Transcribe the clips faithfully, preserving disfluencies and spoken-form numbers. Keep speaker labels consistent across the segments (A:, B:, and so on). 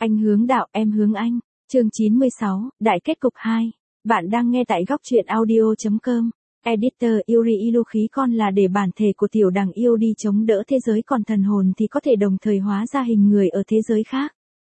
A: Anh hướng đạo, em hướng anh. Chương chín mươi sáu, Đại kết cục hai. Bạn đang nghe tại góc truyện audio chấm com. Editor Yuri Ilu khí con là để bản thể của tiểu đằng yêu đi chống đỡ thế giới, còn thần hồn thì có thể đồng thời hóa ra hình người ở thế giới khác.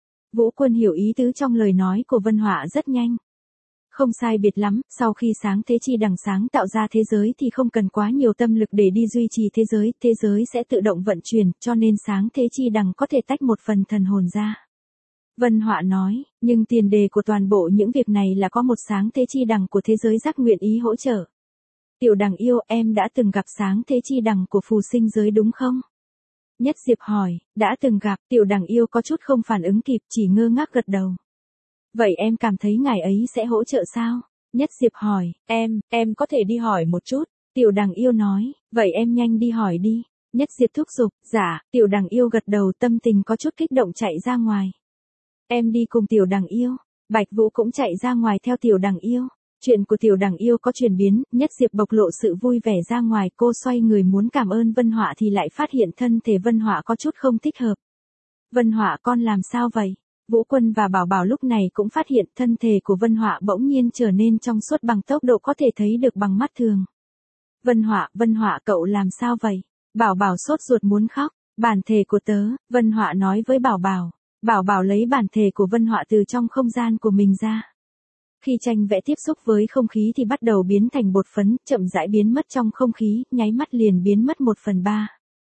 A: Vũ Quân hiểu ý tứ trong lời nói của Vân Họa rất nhanh. Không sai biệt lắm, sau khi sáng thế chi đằng sáng tạo ra thế giới thì không cần quá nhiều tâm lực để đi duy trì thế giới, thế giới sẽ tự động vận chuyển, cho nên sáng thế chi đằng có thể tách một phần thần hồn ra. Vân Họa nói, nhưng tiền đề của toàn bộ những việc này là có một sáng thế chi đằng của thế giới giác nguyện ý hỗ trợ. Tiểu đằng yêu, em đã từng gặp sáng thế chi đằng của phù sinh giới đúng không? Nhất Diệp hỏi, đã từng gặp, tiểu đằng yêu có chút không phản ứng kịp, chỉ ngơ ngác gật đầu. Vậy em cảm thấy ngài ấy sẽ hỗ trợ sao? Nhất Diệp hỏi, em, em có thể đi hỏi một chút. Tiểu đằng yêu nói, vậy em nhanh đi hỏi đi. Nhất Diệp thúc giục, dạ, tiểu đằng yêu gật đầu, tâm tình có chút kích động chạy ra ngoài. Em đi cùng tiểu đằng yêu. Bạch Vũ cũng chạy ra ngoài theo tiểu đằng yêu. Chuyện của tiểu đằng yêu có chuyển biến, Nhất Diệp bộc lộ sự vui vẻ ra ngoài, cô xoay người muốn cảm ơn Vân Họa thì lại phát hiện thân thể Vân Họa có chút không thích hợp. Vân Họa con làm sao vậy? Vũ Quân và Bảo Bảo lúc này cũng phát hiện thân thể của Vân Họa bỗng nhiên trở nên trong suốt bằng tốc độ có thể thấy được bằng mắt thường. Vân Họa, Vân Họa cậu làm sao vậy? Bảo Bảo sốt ruột muốn khóc. Bản thể của tớ, Vân Họa nói với Bảo Bảo. Bảo Bảo lấy bản thể của Vân Họa từ trong không gian của mình ra. Khi tranh vẽ tiếp xúc với không khí thì bắt đầu biến thành bột phấn, chậm rãi biến mất trong không khí, nháy mắt liền biến mất một phần ba.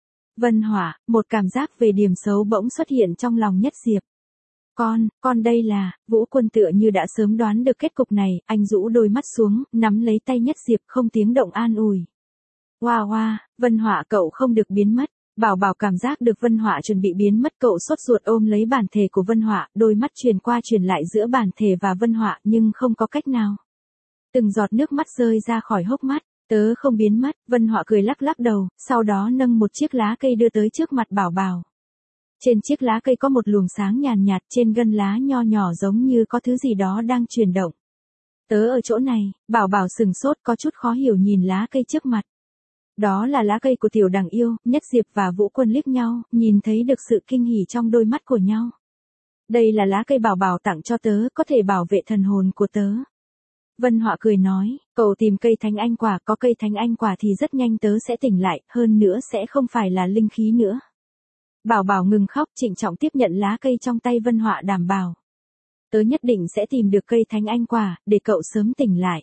A: Vân Họa, một cảm giác về điểm xấu bỗng xuất hiện trong lòng Nhất Diệp. Con, con đây là, Vũ Quân tựa như đã sớm đoán được kết cục này, anh rũ đôi mắt xuống, nắm lấy tay Nhất Diệp không tiếng động an ủi. Hoa hoa, Vân Họa cậu không được biến mất. Bảo Bảo cảm giác được Vân Họa chuẩn bị biến mất, cậu sốt ruột ôm lấy bản thể của Vân Họa, đôi mắt truyền qua truyền lại giữa bản thể và Vân Họa nhưng không có cách nào. Từng giọt nước mắt rơi ra khỏi hốc mắt, tớ không biến mất, Vân Họa cười lắc lắc đầu, sau đó nâng một chiếc lá cây đưa tới trước mặt Bảo Bảo. Trên chiếc lá cây có một luồng sáng nhàn nhạt, trên gân lá nho nhỏ giống như có thứ gì đó đang chuyển động. Tớ ở chỗ này, Bảo Bảo sừng sốt có chút khó hiểu nhìn lá cây trước mặt. Đó là lá cây của tiểu đằng yêu. Nhất Diệp và Vũ Quân liếc nhau, nhìn thấy được sự kinh hỉ trong đôi mắt của nhau. Đây là lá cây Bảo Bảo tặng cho tớ, có thể bảo vệ thần hồn của tớ. Vân Họa cười nói, cậu tìm cây thánh anh quả, có cây thánh anh quả thì rất nhanh tớ sẽ tỉnh lại, hơn nữa sẽ không phải là linh khí nữa. Bảo Bảo ngừng khóc, trịnh trọng tiếp nhận lá cây trong tay Vân Họa, đảm bảo. Tớ nhất định sẽ tìm được cây thánh anh quả, để cậu sớm tỉnh lại.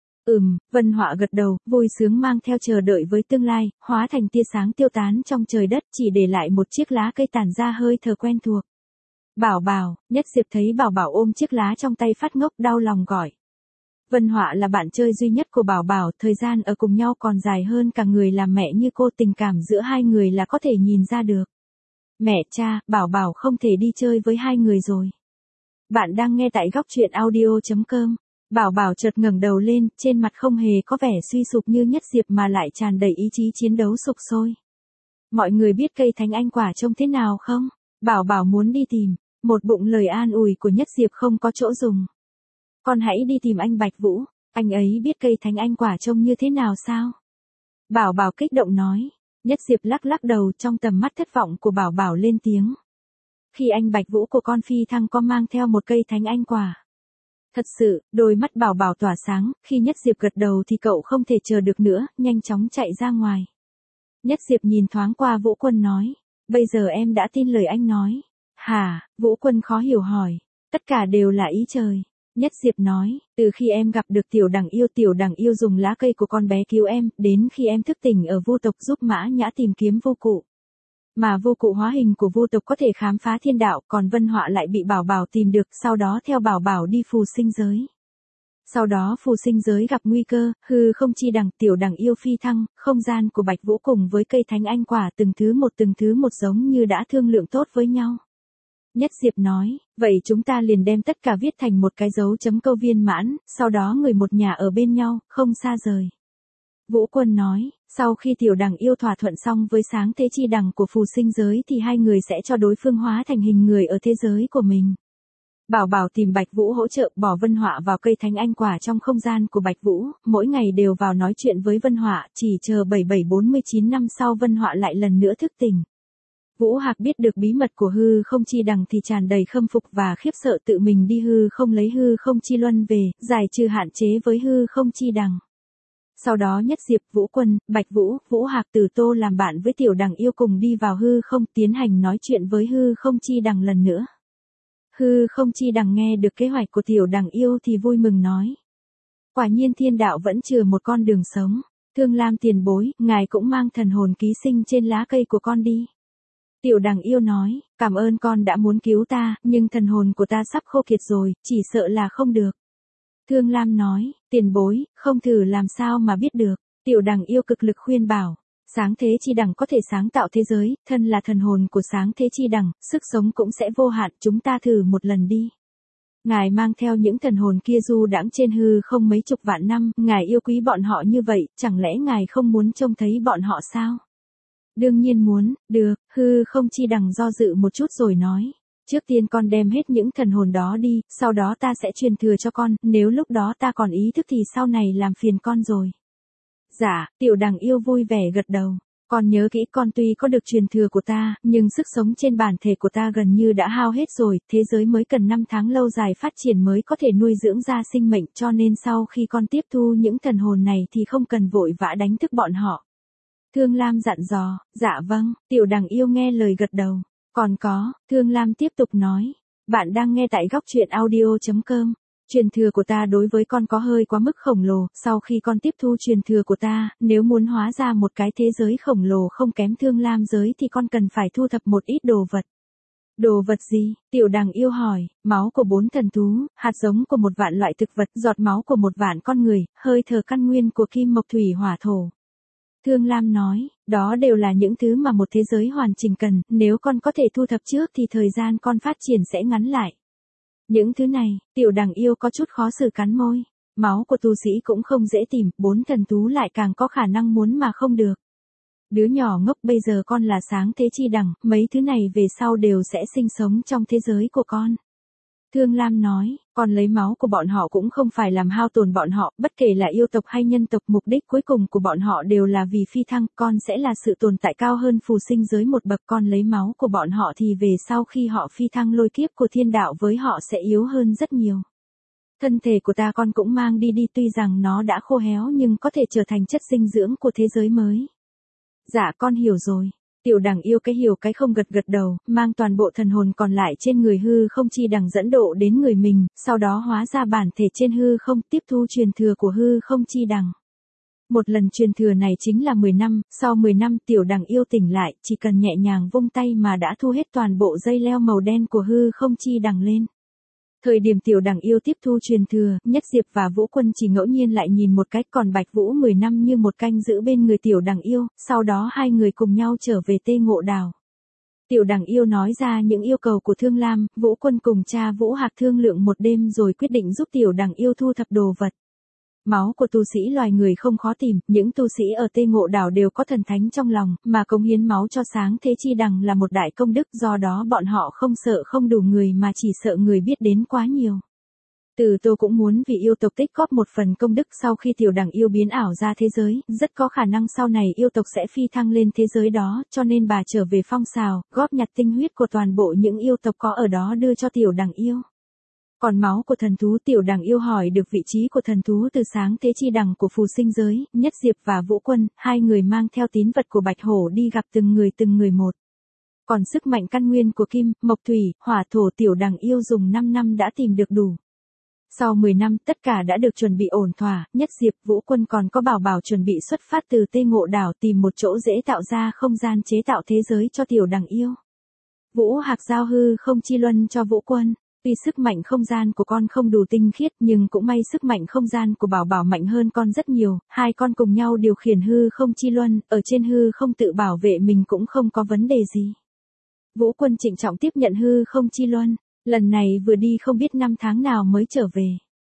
A: Ừm, Vân Họa gật đầu, vui sướng mang theo chờ đợi với tương lai, hóa thành tia sáng tiêu tán trong trời đất, chỉ để lại một chiếc lá cây tản ra hơi thở quen thuộc. Bảo Bảo, Nhất Diệp thấy Bảo Bảo ôm chiếc lá trong tay phát ngốc, đau lòng gọi. Vân Họa là bạn chơi duy nhất của Bảo Bảo, thời gian ở cùng nhau còn dài hơn cả người làm mẹ như cô, tình cảm giữa hai người là có thể nhìn ra được. Mẹ cha, Bảo Bảo không thể đi chơi với hai người rồi. Bạn đang nghe tại góc truyện audio chấm com. Bảo Bảo chợt ngẩng đầu lên, trên mặt không hề có vẻ suy sụp như Nhất Diệp mà lại tràn đầy ý chí chiến đấu sục sôi. Mọi người biết cây thánh anh quả trông thế nào không? Bảo Bảo muốn đi tìm. Một bụng lời an ủi của Nhất Diệp không có chỗ dùng. Con hãy đi tìm anh Bạch Vũ, anh ấy biết cây thánh anh quả trông như thế nào sao? Bảo Bảo kích động nói. Nhất Diệp lắc lắc đầu, trong tầm mắt thất vọng của Bảo Bảo lên tiếng. Khi anh Bạch Vũ của con phi thăng có mang theo một cây thánh anh quả. Thật sự, đôi mắt Bảo Bảo tỏa sáng, khi Nhất Diệp gật đầu thì cậu không thể chờ được nữa, nhanh chóng chạy ra ngoài. Nhất Diệp nhìn thoáng qua Vũ Quân nói, bây giờ em đã tin lời anh nói. Hả? Vũ Quân khó hiểu hỏi. Tất cả đều là ý trời. Nhất Diệp nói, từ khi em gặp được tiểu đằng yêu, tiểu đằng yêu dùng lá cây của con bé cứu em, đến khi em thức tỉnh ở vô tộc giúp Mã Nhã tìm kiếm vô cụ. Mà vô cụ hóa hình của vô tộc có thể khám phá thiên đạo, còn Vân Họa lại bị Bảo Bảo tìm được, sau đó theo Bảo Bảo đi phù sinh giới. Sau đó phù sinh giới gặp nguy cơ, hư không chi đằng, tiểu đằng yêu phi thăng, không gian của Bạch Vũ cùng với cây thánh anh quả từng thứ một từng thứ một giống như đã thương lượng tốt với nhau. Nhất Diệp nói, vậy chúng ta liền đem tất cả viết thành một cái dấu chấm câu viên mãn, sau đó người một nhà ở bên nhau, không xa rời. Vũ Quân nói, sau khi tiểu đằng yêu thỏa thuận xong với sáng thế chi đằng của phù sinh giới thì hai người sẽ cho đối phương hóa thành hình người ở thế giới của mình. Bảo Bảo tìm Bạch Vũ hỗ trợ, bỏ Vân Họa vào cây thánh anh quả trong không gian của Bạch Vũ, mỗi ngày đều vào nói chuyện với Vân Họa, chỉ chờ bảy bảy bốn mươi chín năm sau Vân Họa lại lần nữa thức tỉnh. Vũ Hạc biết được bí mật của hư không chi đằng thì tràn đầy khâm phục và khiếp sợ, tự mình đi hư không lấy hư không chi luân về, giải trừ hạn chế với hư không chi đằng. Sau đó Nhất Diệp, Vũ Quân, Bạch Vũ, Vũ Hạc, Từ Tô làm bạn với Tiểu Đằng Yêu cùng đi vào hư không, tiến hành nói chuyện với hư không chi đằng lần nữa. Hư không chi đằng nghe được kế hoạch của Tiểu Đằng Yêu thì vui mừng nói. Quả nhiên thiên đạo vẫn chừa một con đường sống. Thương Lam tiền bối, ngài cũng mang thần hồn ký sinh trên lá cây của con đi. Tiểu Đằng Yêu nói, cảm ơn con đã muốn cứu ta, nhưng thần hồn của ta sắp khô kiệt rồi, chỉ sợ là không được. Thương Lam nói, tiền bối, không thử làm sao mà biết được. Tiểu Đằng Yêu cực lực khuyên bảo, sáng thế chi đằng có thể sáng tạo thế giới, thân là thần hồn của sáng thế chi đằng, sức sống cũng sẽ vô hạn, chúng ta thử một lần đi. Ngài mang theo những thần hồn kia du đãng trên hư không mấy chục vạn năm, ngài yêu quý bọn họ như vậy, chẳng lẽ ngài không muốn trông thấy bọn họ sao? Đương nhiên muốn, được, hư không chi đằng do dự một chút rồi nói. Trước tiên con đem hết những thần hồn đó đi, sau đó ta sẽ truyền thừa cho con, nếu lúc đó ta còn ý thức thì sau này làm phiền con rồi. Dạ, Tiểu Đằng Yêu vui vẻ gật đầu. Con nhớ kỹ, con tuy có được truyền thừa của ta, nhưng sức sống trên bản thể của ta gần như đã hao hết rồi, thế giới mới cần năm tháng lâu dài phát triển mới có thể nuôi dưỡng ra sinh mệnh, cho nên sau khi con tiếp thu những thần hồn này thì không cần vội vã đánh thức bọn họ. Thương Lam dặn dò, dạ vâng, Tiểu Đằng Yêu nghe lời gật đầu. Còn có, Thương Lam tiếp tục nói, bạn đang nghe tại góc truyện audio chấm com. Truyền thừa của ta đối với con có hơi quá mức khổng lồ, sau khi con tiếp thu truyền thừa của ta, nếu muốn hóa ra một cái thế giới khổng lồ không kém Thương Lam giới thì con cần phải thu thập một ít đồ vật. Đồ vật gì? Tiểu Đằng Yêu hỏi, máu của bốn thần thú, hạt giống của một vạn loại thực vật, giọt máu của một vạn con người, hơi thở căn nguyên của kim mộc thủy hỏa thổ. Thương Lam nói, đó đều là những thứ mà một thế giới hoàn chỉnh cần, nếu con có thể thu thập trước thì thời gian con phát triển sẽ ngắn lại. Những thứ này, Tiểu Đằng Yêu có chút khó xử cắn môi. Máu của tu sĩ cũng không dễ tìm, bốn thần thú lại càng có khả năng muốn mà không được. Đứa nhỏ ngốc, bây giờ con là sáng thế chi đằng, mấy thứ này về sau đều sẽ sinh sống trong thế giới của con. Thương Lam nói, con lấy máu của bọn họ cũng không phải làm hao tổn bọn họ, bất kể là yêu tộc hay nhân tộc, mục đích cuối cùng của bọn họ đều là vì phi thăng, con sẽ là sự tồn tại cao hơn phù sinh giới một bậc, con lấy máu của bọn họ thì về sau khi họ phi thăng lôi kiếp của thiên đạo với họ sẽ yếu hơn rất nhiều. Thân thể của ta con cũng mang đi đi, tuy rằng nó đã khô héo nhưng có thể trở thành chất dinh dưỡng của thế giới mới. Dạ con hiểu rồi. Tiểu Đằng Yêu cái hiểu cái không gật gật đầu, mang toàn bộ thần hồn còn lại trên người hư không chi đằng dẫn độ đến người mình, sau đó hóa ra bản thể trên hư không, tiếp thu truyền thừa của hư không chi đằng. Một lần truyền thừa này chính là mười năm, sau mười năm Tiểu Đằng Yêu tỉnh lại, chỉ cần nhẹ nhàng vung tay mà đã thu hết toàn bộ dây leo màu đen của hư không chi đằng lên. Thời điểm Tiểu Đằng Yêu tiếp thu truyền thừa, Nhất Diệp và Vũ Quân chỉ ngẫu nhiên lại nhìn một cách, còn Bạch Vũ mười năm như một canh giữ bên người Tiểu Đằng Yêu, sau đó hai người cùng nhau trở về Tê Ngộ Đảo. Tiểu Đằng Yêu nói ra những yêu cầu của Thương Lam, Vũ Quân cùng cha Vũ Hạc thương lượng một đêm rồi quyết định giúp Tiểu Đằng Yêu thu thập đồ vật. Máu của tu sĩ loài người không khó tìm, những tu sĩ ở Tê Ngộ Đảo đều có thần thánh trong lòng, mà cống hiến máu cho sáng thế chi đằng là một đại công đức, do đó bọn họ không sợ không đủ người mà chỉ sợ người biết đến quá nhiều. Từ Tô cũng muốn vì yêu tộc tích góp một phần công đức sau khi Tiểu Đằng Yêu biến ảo ra thế giới, rất có khả năng sau này yêu tộc sẽ phi thăng lên thế giới đó, cho nên bà trở về phong xào, góp nhặt tinh huyết của toàn bộ những yêu tộc có ở đó đưa cho Tiểu Đằng Yêu. Còn máu của thần thú, Tiểu Đằng Yêu hỏi được vị trí của thần thú từ sáng thế chi đằng của phù sinh giới, Nhất Diệp và Vũ Quân, hai người mang theo tín vật của Bạch Hổ đi gặp từng người từng người một. Còn sức mạnh căn nguyên của kim, mộc thủy, hỏa thổ Tiểu Đằng Yêu dùng năm năm đã tìm được đủ. Sau mười năm tất cả đã được chuẩn bị ổn thỏa, Nhất Diệp, Vũ Quân còn có Bảo Bảo chuẩn bị xuất phát từ Tê Ngộ Đảo tìm một chỗ dễ tạo ra không gian chế tạo thế giới cho Tiểu Đằng Yêu. Vũ Hạc giao hư không chi luân cho Vũ Quân. Tuy sức mạnh không gian của con không đủ tinh khiết nhưng cũng may sức mạnh không gian của Bảo Bảo mạnh hơn con rất nhiều, hai con cùng nhau điều khiển hư không chi luân, ở trên hư không tự bảo vệ mình cũng không có vấn đề gì. Vũ Quân trịnh trọng tiếp nhận hư không chi luân, lần này vừa đi không biết năm tháng nào mới trở về.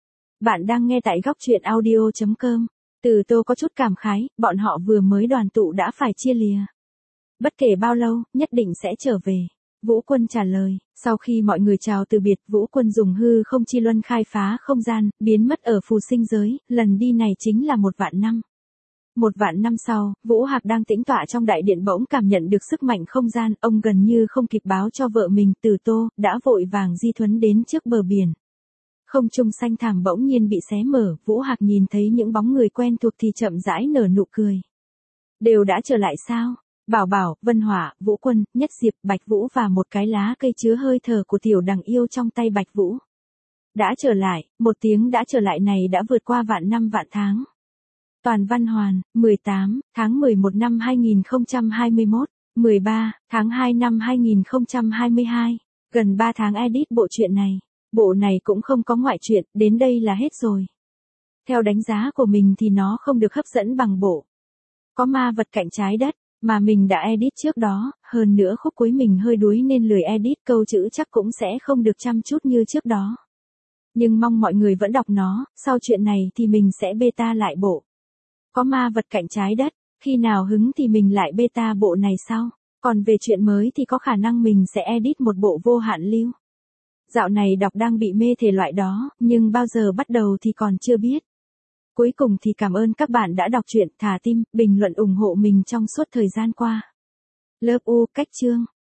A: Bạn đang nghe tại góc truyện audio chấm com. Từ Tô có chút cảm khái, bọn họ vừa mới đoàn tụ đã phải chia lìa. Bất kể bao lâu, nhất định sẽ trở về. Vũ Quân trả lời, sau khi mọi người chào từ biệt, Vũ Quân dùng hư không chi luân khai phá không gian, biến mất ở phù sinh giới, lần đi này chính là một vạn năm. Một vạn năm sau, Vũ Hạc đang tĩnh tọa trong đại điện bỗng cảm nhận được sức mạnh không gian, ông gần như không kịp báo cho vợ mình, Từ Tô, đã vội vàng di thuấn đến trước bờ biển. Không trung xanh thẳm bỗng nhiên bị xé mở, Vũ Hạc nhìn thấy những bóng người quen thuộc thì chậm rãi nở nụ cười. Đều đã trở lại sao? Bảo Bảo, Vân Hỏa, Vũ Quân, Nhất Diệp, Bạch Vũ và một cái lá cây chứa hơi thở của tiểu đằng yêu trong tay Bạch Vũ. Đã trở lại, một tiếng đã trở lại này đã vượt qua vạn năm vạn tháng. Toàn Văn Hoàn, mười tám, tháng mười một năm hai nghìn không trăm hai mươi mốt, mười ba, tháng hai năm hai nghìn không trăm hai mươi hai. Gần ba tháng edit bộ truyện này. Bộ này cũng không có ngoại truyện, đến đây là hết rồi. Theo đánh giá của mình thì nó không được hấp dẫn bằng bộ Có Ma Vật Cạnh Trái Đất, mà mình đã edit trước đó, hơn nữa khúc cuối mình hơi đuối nên lười edit, câu chữ chắc cũng sẽ không được chăm chút như trước đó. Nhưng mong mọi người vẫn đọc nó, sau chuyện này thì mình sẽ beta lại bộ Có Ma Vật Cạnh Trái Đất, khi nào hứng thì mình lại beta bộ này sau. Còn về chuyện mới thì có khả năng mình sẽ edit một bộ Vô Hạn Lưu. Dạo này đọc đang bị mê thể loại đó, nhưng bao giờ bắt đầu thì còn chưa biết. Cuối cùng thì cảm ơn các bạn đã đọc truyện, thả tim, bình luận ủng hộ mình trong suốt thời gian qua. Love U, cách chương.